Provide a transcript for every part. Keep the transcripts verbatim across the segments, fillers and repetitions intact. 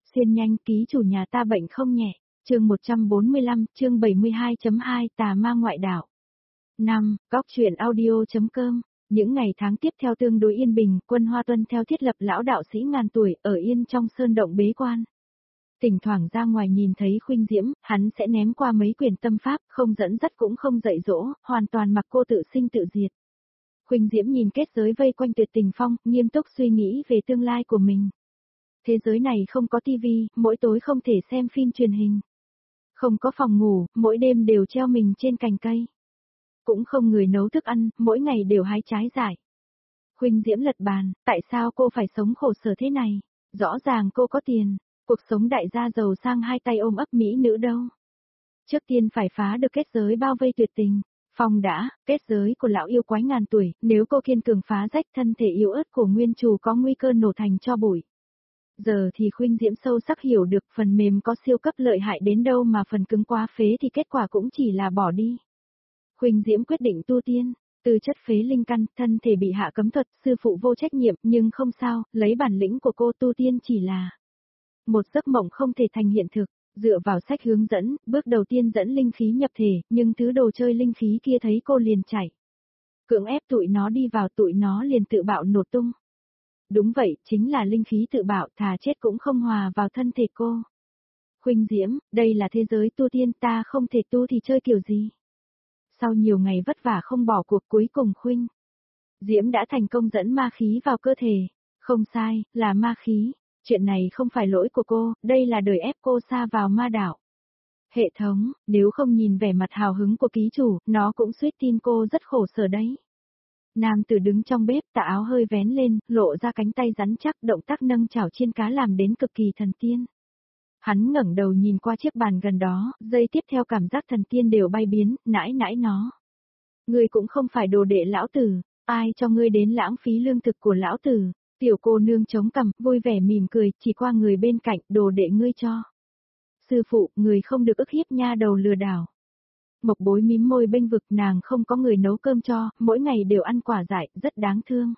Xuyên nhanh, ký chủ nhà ta bệnh không nhẹ. Chương một trăm bốn mươi lăm, chương bảy mươi hai chấm hai Tà ma ngoại đạo. năm. Góc truyện audio.com. Những ngày tháng tiếp theo tương đối yên bình, Quân Hoa tuân theo thiết lập lão đạo sĩ ngàn tuổi ở yên trong sơn động bế quan. Thỉnh thoảng ra ngoài nhìn thấy Khuynh Diễm, hắn sẽ ném qua mấy quyển tâm pháp, không dẫn dắt cũng không dạy dỗ, hoàn toàn mặc cô tự sinh tự diệt. Khuynh Diễm nhìn kết giới vây quanh Tuyệt Tình Phong, nghiêm túc suy nghĩ về tương lai của mình. Thế giới này không có tivi, mỗi tối không thể xem phim truyền hình. Không có phòng ngủ, mỗi đêm đều treo mình trên cành cây. Cũng không người nấu thức ăn, mỗi ngày đều hái trái dại. Khuynh Diễm lật bàn, tại sao cô phải sống khổ sở thế này? Rõ ràng cô có tiền, cuộc sống đại gia giàu sang hai tay ôm ấp mỹ nữ đâu. Trước tiên phải phá được kết giới bao vây Tuyệt Tình Phong đã, kết giới của lão yêu quái ngàn tuổi, nếu cô kiên cường phá rách thân thể yếu ớt của nguyên chủ có nguy cơ nổ thành tro bụi. Giờ thì Khuynh Diễm sâu sắc hiểu được phần mềm có siêu cấp lợi hại đến đâu mà phần cứng quá phế thì kết quả cũng chỉ là bỏ đi. Khuynh Diễm quyết định tu tiên, tư chất phế linh căn, thân thể bị hạ cấm thuật, sư phụ vô trách nhiệm, nhưng không sao, lấy bản lĩnh của cô tu tiên chỉ là một giấc mộng không thể thành hiện thực. Dựa vào sách hướng dẫn, bước đầu tiên dẫn linh khí nhập thể, nhưng thứ đồ chơi linh khí kia thấy cô liền chạy. Cưỡng ép tụi nó đi vào, tụi nó liền tự bạo nổ tung. Đúng vậy, chính là linh khí tự bạo, thà chết cũng không hòa vào thân thể cô. Khuynh Diễm, đây là thế giới tu tiên, ta không thể tu thì chơi kiểu gì? Sau nhiều ngày vất vả không bỏ cuộc, cuối cùng Khuynh Diễm đã thành công dẫn ma khí vào cơ thể. Không sai, là ma khí. Chuyện này không phải lỗi của cô, đây là đời ép cô sa vào ma đạo. Hệ thống, nếu không nhìn vẻ mặt hào hứng của ký chủ, nó cũng suýt tin cô rất khổ sở đấy. Nam tử đứng trong bếp, tà áo hơi vén lên, lộ ra cánh tay rắn chắc, động tác nâng chảo chiên cá làm đến cực kỳ thần tiên. Hắn ngẩng đầu nhìn qua chiếc bàn gần đó, giây tiếp theo cảm giác thần tiên đều bay biến, nãi nãi nó. Ngươi cũng không phải đồ đệ lão tử, ai cho ngươi đến lãng phí lương thực của lão tử? Tiểu cô nương chống cằm, vui vẻ mỉm cười, chỉ qua người bên cạnh, đồ đệ ngươi cho. Sư phụ, người không được ức hiếp nha đầu lừa đảo. Mộc Bối mím môi bênh vực, nàng không có người nấu cơm cho, mỗi ngày đều ăn quả dại, rất đáng thương.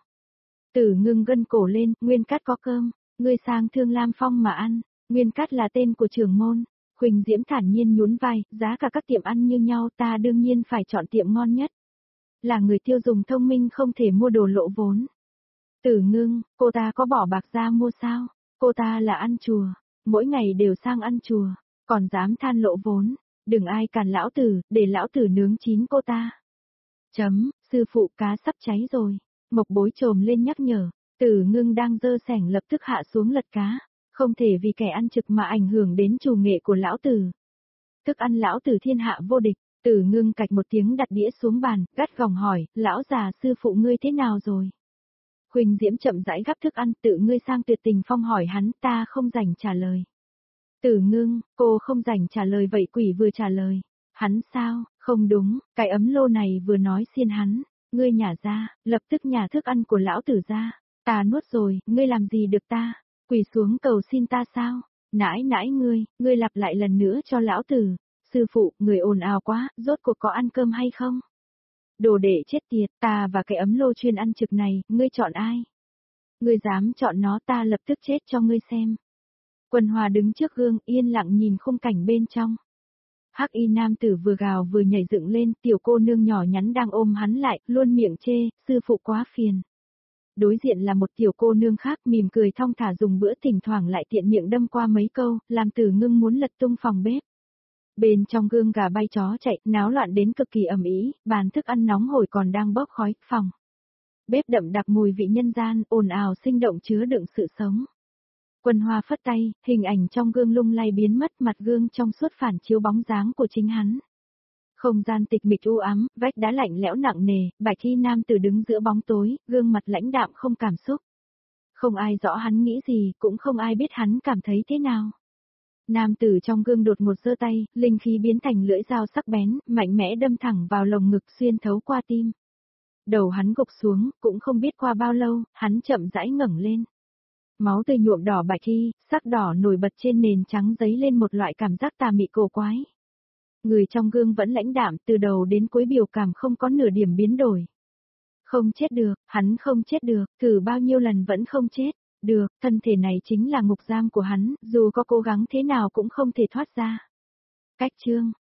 Tử Ngưng gân cổ lên, Nguyên Cát có cơm, ngươi sang Thương Lam Phong mà ăn. Nguyên Cát là tên của trưởng môn. Khuynh Diễm thản nhiên nhún vai, giá cả các tiệm ăn như nhau, ta đương nhiên phải chọn tiệm ngon nhất. Là người tiêu dùng thông minh không thể mua đồ lỗ vốn. Tử Ngưng, cô ta có bỏ bạc ra mua sao? Cô ta là ăn chùa, mỗi ngày đều sang ăn chùa, còn dám than lỗ vốn. Đừng ai cản lão tử, để lão tử nướng chín cô ta. Chấm, sư phụ, cá sắp cháy rồi. Mộc Bối trồm lên nhắc nhở. Tử Ngưng đang dơ sẻng lập tức hạ xuống lật cá. Không thể vì kẻ ăn trực mà ảnh hưởng đến chủ nghệ của lão tử. Thức ăn lão tử thiên hạ vô địch. Tử Ngưng cạch một tiếng đặt đĩa xuống bàn, gắt gỏng hỏi, lão già sư phụ ngươi thế nào rồi? Khuynh Diễm chậm rãi gắp thức ăn, tự ngươi sang Tuyệt Tình Phong hỏi hắn, ta không rảnh trả lời. Tử Ngưng, cô không rảnh trả lời vậy quỷ vừa trả lời. Hắn sao, không đúng, cái ấm lô này vừa nói xiên hắn. Ngươi nhả ra, lập tức nhả thức ăn của lão tử ra. Ta nuốt rồi, ngươi làm gì được ta? Quỳ xuống cầu xin ta sao? Nãi nãi ngươi, ngươi lặp lại lần nữa cho lão tử. Sư phụ, người ồn ào quá, rốt cuộc có ăn cơm hay không? Đồ đệ chết tiệt, ta và cái ấm lô chuyên ăn trực này, ngươi chọn ai? Ngươi dám chọn nó, ta lập tức chết cho ngươi xem. Quân Hòa đứng trước gương, yên lặng nhìn khung cảnh bên trong. Hắc y nam tử vừa gào vừa nhảy dựng lên, tiểu cô nương nhỏ nhắn đang ôm hắn lại, luôn miệng chê, sư phụ quá phiền. Đối diện là một tiểu cô nương khác mỉm cười thong thả dùng bữa, thỉnh thoảng lại tiện miệng đâm qua mấy câu, làm Tử Ngưng muốn lật tung phòng bếp. Bên trong gương gà bay chó chạy, náo loạn đến cực kỳ ầm ĩ, bàn thức ăn nóng hổi còn đang bốc khói, phòng bếp đậm đặc mùi vị nhân gian, ồn ào sinh động chứa đựng sự sống. Quân Hoa phất tay, hình ảnh trong gương lung lay biến mất, mặt gương trong suốt phản chiếu bóng dáng của chính hắn. Không gian tịch mịch u ám, vách đá lạnh lẽo nặng nề, bạch y nam tử đứng giữa bóng tối, gương mặt lãnh đạm không cảm xúc. Không ai rõ hắn nghĩ gì, cũng không ai biết hắn cảm thấy thế nào. Nam tử trong gương đột ngột giơ tay, linh khí biến thành lưỡi dao sắc bén, mạnh mẽ đâm thẳng vào lồng ngực xuyên thấu qua tim. Đầu hắn gục xuống, cũng không biết qua bao lâu, hắn chậm rãi ngẩng lên. Máu tươi nhuộm đỏ bạch y, sắc đỏ nổi bật trên nền trắng dấy lên một loại cảm giác tà mị cổ quái. Người trong gương vẫn lãnh đạm, từ đầu đến cuối biểu cảm không có nửa điểm biến đổi. Không chết được, hắn không chết được, thử bao nhiêu lần vẫn không chết. Được, thân thể này chính là ngục giam của hắn, dù có cố gắng thế nào cũng không thể thoát ra. Cách chương